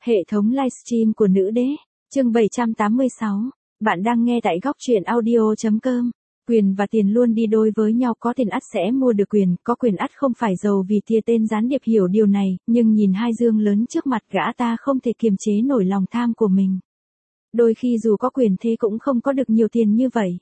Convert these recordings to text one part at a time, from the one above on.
Hệ thống livestream của nữ đế, chương 786. Bạn đang nghe tại góc truyện audio.com. Quyền và tiền luôn đi đôi với nhau, có tiền ắt sẽ mua được quyền, có quyền ắt không phải giàu vì tia tên gián điệp hiểu điều này, nhưng nhìn hai dương lớn trước mặt gã ta không thể kiềm chế nổi lòng tham của mình. Đôi khi dù có quyền thế cũng không có được nhiều tiền như vậy.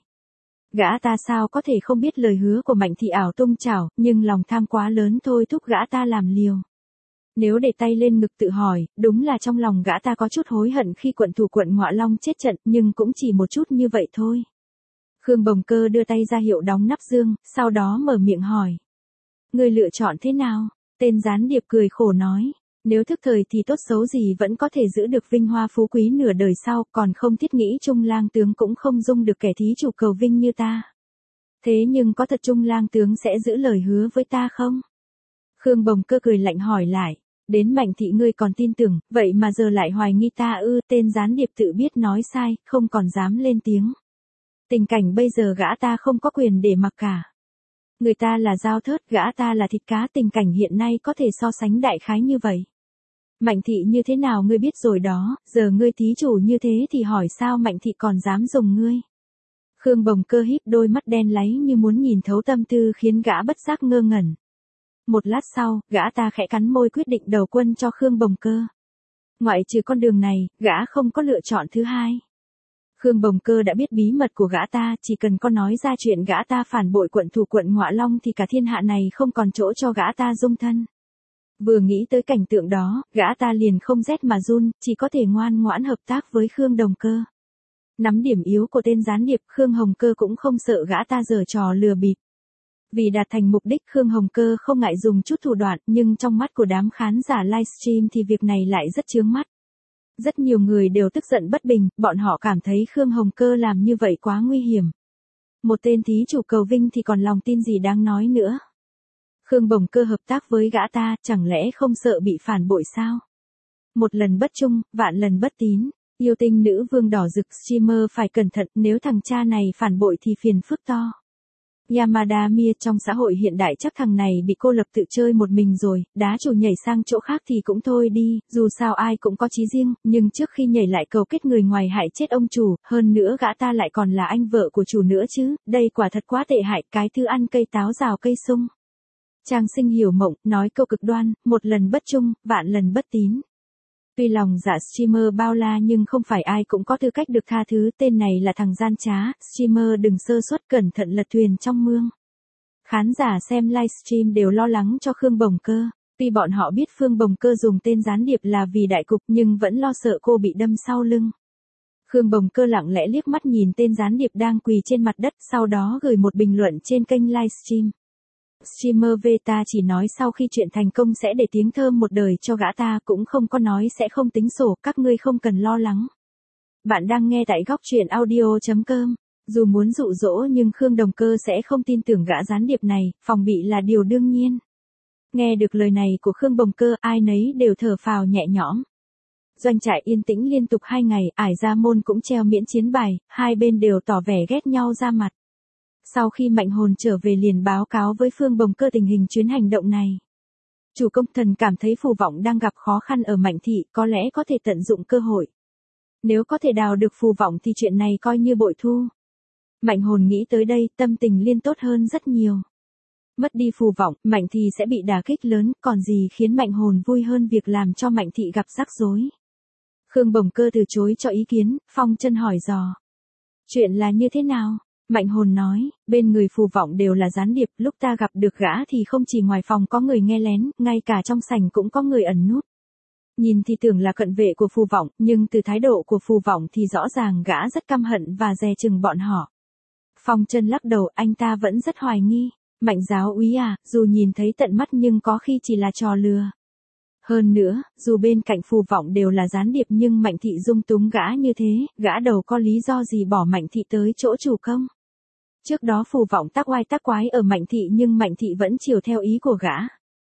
Gã ta sao có thể không biết lời hứa của Mạnh Thị ảo tung chảo, nhưng lòng tham quá lớn thôi thúc gã ta làm liều. Nếu để tay lên ngực tự hỏi, đúng là trong lòng gã ta có chút hối hận khi quận thủ quận Ngọa Long chết trận, nhưng cũng chỉ một chút như vậy thôi. Khương Bồng Cơ đưa tay ra hiệu đóng nắp dương, sau đó mở miệng hỏi. Ngươi lựa chọn thế nào? Tên gián điệp cười khổ nói. Nếu thức thời thì tốt xấu gì vẫn có thể giữ được vinh hoa phú quý nửa đời sau, còn không thiết nghĩ Trung lang tướng cũng không dung được kẻ thí chủ cầu vinh như ta. Thế nhưng có thật Trung lang tướng sẽ giữ lời hứa với ta không? Khương Bồng Cơ cười lạnh hỏi lại. Đến Mạnh Thị ngươi còn tin tưởng, vậy mà giờ lại hoài nghi ta ư? Tên gián điệp tự biết nói sai, không còn dám lên tiếng. Tình cảnh bây giờ gã ta không có quyền để mặc cả. Người ta là dao thớt, gã ta là thịt cá, tình cảnh hiện nay có thể so sánh đại khái như vậy. Mạnh Thị như thế nào ngươi biết rồi đó, giờ ngươi thí chủ như thế thì hỏi sao Mạnh Thị còn dám dùng ngươi. Khương Bồng Cơ híp đôi mắt đen láy như muốn nhìn thấu tâm tư khiến gã bất giác ngơ ngẩn. Một lát sau, gã ta khẽ cắn môi quyết định đầu quân cho Khương Bồng Cơ. Ngoại trừ con đường này, gã không có lựa chọn thứ hai. Khương Bồng Cơ đã biết bí mật của gã ta, chỉ cần có nói ra chuyện gã ta phản bội quận thủ quận Ngọa Long thì cả thiên hạ này không còn chỗ cho gã ta dung thân. Vừa nghĩ tới cảnh tượng đó, gã ta liền không rét mà run, chỉ có thể ngoan ngoãn hợp tác với Khương Đồng Cơ. Nắm điểm yếu của tên gián điệp, Khương Hồng Cơ cũng không sợ gã ta giở trò lừa bịp. Vì đạt thành mục đích Khương Hồng Cơ không ngại dùng chút thủ đoạn, nhưng trong mắt của đám khán giả livestream thì việc này lại rất chướng mắt. Rất nhiều người đều tức giận bất bình, bọn họ cảm thấy Khương Hồng Cơ làm như vậy quá nguy hiểm. Một tên thí chủ cầu vinh thì còn lòng tin gì đáng nói nữa. Khương Bồng Cơ hợp tác với gã ta, chẳng lẽ không sợ bị phản bội sao? Một lần bất trung, vạn lần bất tín. Yêu tinh nữ vương đỏ rực streamer phải cẩn thận, nếu thằng cha này phản bội thì phiền phức to. Yamada Mia trong xã hội hiện đại chắc thằng này bị cô lập tự chơi một mình rồi, đá chủ nhảy sang chỗ khác thì cũng thôi đi, dù sao ai cũng có chí riêng, nhưng trước khi nhảy lại cầu kết người ngoài hại chết ông chủ, hơn nữa gã ta lại còn là anh vợ của chủ nữa chứ, đây quả thật quá tệ hại, cái thứ ăn cây táo rào cây sung. Trang Sinh hiểu mộng, nói câu cực đoan, một lần bất trung, vạn lần bất tín. Tuy lòng dạ streamer bao la nhưng không phải ai cũng có tư cách được tha thứ, tên này là thằng gian trá, streamer đừng sơ suất cẩn thận lật thuyền trong mương. Khán giả xem livestream đều lo lắng cho Khương Bồng Cơ, tuy bọn họ biết Khương Bồng Cơ dùng tên gián điệp là vì đại cục nhưng vẫn lo sợ cô bị đâm sau lưng. Khương Bồng Cơ lặng lẽ liếc mắt nhìn tên gián điệp đang quỳ trên mặt đất, sau đó gửi một bình luận trên kênh livestream. Streamer V ta chỉ nói sau khi chuyện thành công sẽ để tiếng thơm một đời cho gã ta, cũng không có nói sẽ không tính sổ, các ngươi không cần lo lắng. Bạn đang nghe tại góc truyện audio.com. Dù muốn dụ dỗ nhưng Khương Đồng Cơ sẽ không tin tưởng gã gián điệp này, phòng bị là điều đương nhiên. Nghe được lời này của Khương Bồng Cơ, ai nấy đều thở phào nhẹ nhõm. Doanh trại yên tĩnh liên tục 2 ngày, Ải Gia Môn cũng treo miễn chiến bài, hai bên đều tỏ vẻ ghét nhau ra mặt. Sau khi Mạnh Hồn trở về liền báo cáo với Khương Bồng Cơ tình hình chuyến hành động này. Chủ công thần cảm thấy Phù Vọng đang gặp khó khăn ở Mạnh Thị, có lẽ có thể tận dụng cơ hội. Nếu có thể đào được Phù Vọng thì chuyện này coi như bội thu. Mạnh Hồn nghĩ tới đây, tâm tình liên tốt hơn rất nhiều. Mất đi Phù Vọng, Mạnh Thị sẽ bị đả kích lớn, còn gì khiến Mạnh Hồn vui hơn việc làm cho Mạnh Thị gặp rắc rối. Khương Bồng Cơ từ chối cho ý kiến, Phong Chân hỏi dò. Chuyện là như thế nào? Mạnh Hồn nói, bên người Phù Vọng đều là gián điệp, lúc ta gặp được gã thì không chỉ ngoài phòng có người nghe lén, ngay cả trong sảnh cũng có người ẩn núp. Nhìn thì tưởng là cận vệ của Phù Vọng, nhưng từ thái độ của Phù Vọng thì rõ ràng gã rất căm hận và dè chừng bọn họ. Phong Chân lắc đầu, anh ta vẫn rất hoài nghi. Mạnh giáo úy à, dù nhìn thấy tận mắt nhưng có khi chỉ là trò lừa. Hơn nữa, dù bên cạnh Phù Vọng đều là gián điệp nhưng Mạnh Thị dung túng gã như thế, gã đầu có lý do gì bỏ Mạnh Thị tới chỗ chủ công. Trước đó Phù Vọng tác oai tác quái ở Mạnh Thị nhưng Mạnh Thị vẫn chiều theo ý của gã.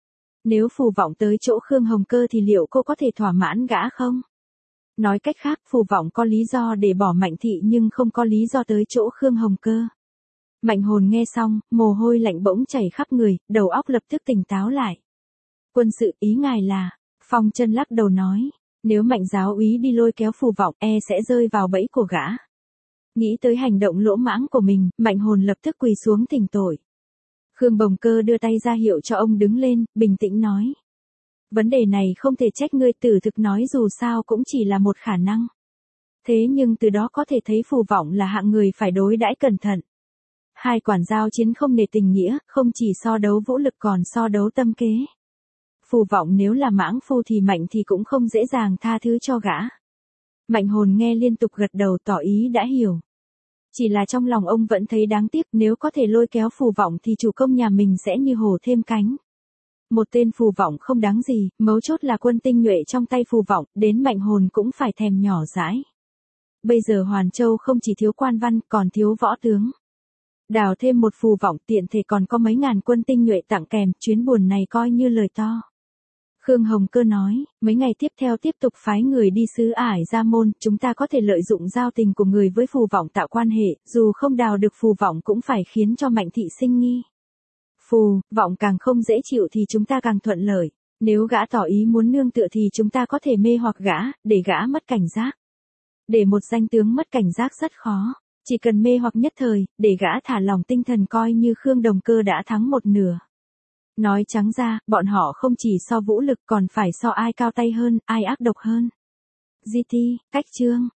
Nếu Phù Vọng tới chỗ Khương Hồng Cơ thì liệu cô có thể thỏa mãn gã không? Nói cách khác, Phù Vọng có lý do để bỏ Mạnh Thị nhưng không có lý do tới chỗ Khương Hồng Cơ. Mạnh Hồn nghe xong, mồ hôi lạnh bỗng chảy khắp người, đầu óc lập tức tỉnh táo lại. Quân sự ý ngài là, Phong Chân lắc đầu nói, Nếu Mạnh giáo úy đi lôi kéo Phù Vọng, sẽ rơi vào bẫy của gã. Nghĩ tới hành động lỗ mãng của mình, Mạnh Hồn lập tức quỳ xuống thỉnh tội. Khương Bồng Cơ đưa tay ra hiệu cho ông đứng lên, bình tĩnh nói. Vấn đề này không thể trách ngươi, Tử Thực nói dù sao cũng chỉ là một khả năng. Thế nhưng từ đó có thể thấy Phù Vọng là hạng người phải đối đãi cẩn thận. Hai quản giao chiến không nể tình nghĩa, không chỉ so đấu vũ lực còn so đấu tâm kế. Phù Vọng nếu là mãng phu thì Mạnh thì cũng không dễ dàng tha thứ cho gã. Mạnh Hồn nghe liên tục gật đầu tỏ ý đã hiểu. Chỉ là trong lòng ông vẫn thấy đáng tiếc, nếu có thể lôi kéo Phù Vọng thì chủ công nhà mình sẽ như hổ thêm cánh. Một tên Phù Vọng không đáng gì, mấu chốt là quân tinh nhuệ trong tay Phù Vọng, đến Mạnh Hồn cũng phải thèm nhỏ dãi. Bây giờ Hoàn Châu không chỉ thiếu quan văn, còn thiếu võ tướng. Đào thêm một Phù Vọng tiện thể còn có mấy ngàn quân tinh nhuệ tặng kèm, chuyến buồn này coi như lời to. Khương Hồng Cơ nói, mấy ngày tiếp theo tiếp tục phái người đi xứ Ải Gia Môn, chúng ta có thể lợi dụng giao tình của người với Phù Vọng tạo quan hệ, dù không đào được Phù Vọng cũng phải khiến cho Mạnh thị sinh nghi. Phù Vọng càng không dễ chịu thì chúng ta càng thuận lợi, nếu gã tỏ ý muốn nương tựa thì chúng ta có thể mê hoặc gã, để gã mất cảnh giác. Để một danh tướng mất cảnh giác rất khó, chỉ cần mê hoặc nhất thời, để gã thả lòng tinh thần coi như Khương Đồng Cơ đã thắng một nửa. Nói trắng ra, bọn họ không chỉ so vũ lực còn phải so ai cao tay hơn, ai ác độc hơn. GT, cách chương.